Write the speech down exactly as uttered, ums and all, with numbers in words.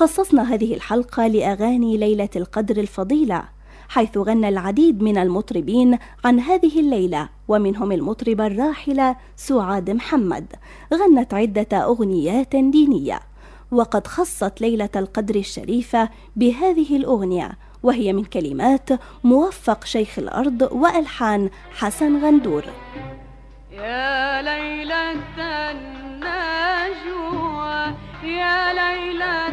خصصنا هذه الحلقة لأغاني ليلة القدر الفضيلة، حيث غنى العديد من المطربين عن هذه الليلة، ومنهم المطربة الراحلة سعاد محمد غنت عدة أغنيات دينية، وقد خصت ليلة القدر الشريفة بهذه الأغنية، وهي من كلمات موفق شيخ الأرض وألحان حسن غندور. يا ليلة النجوى يا ليلة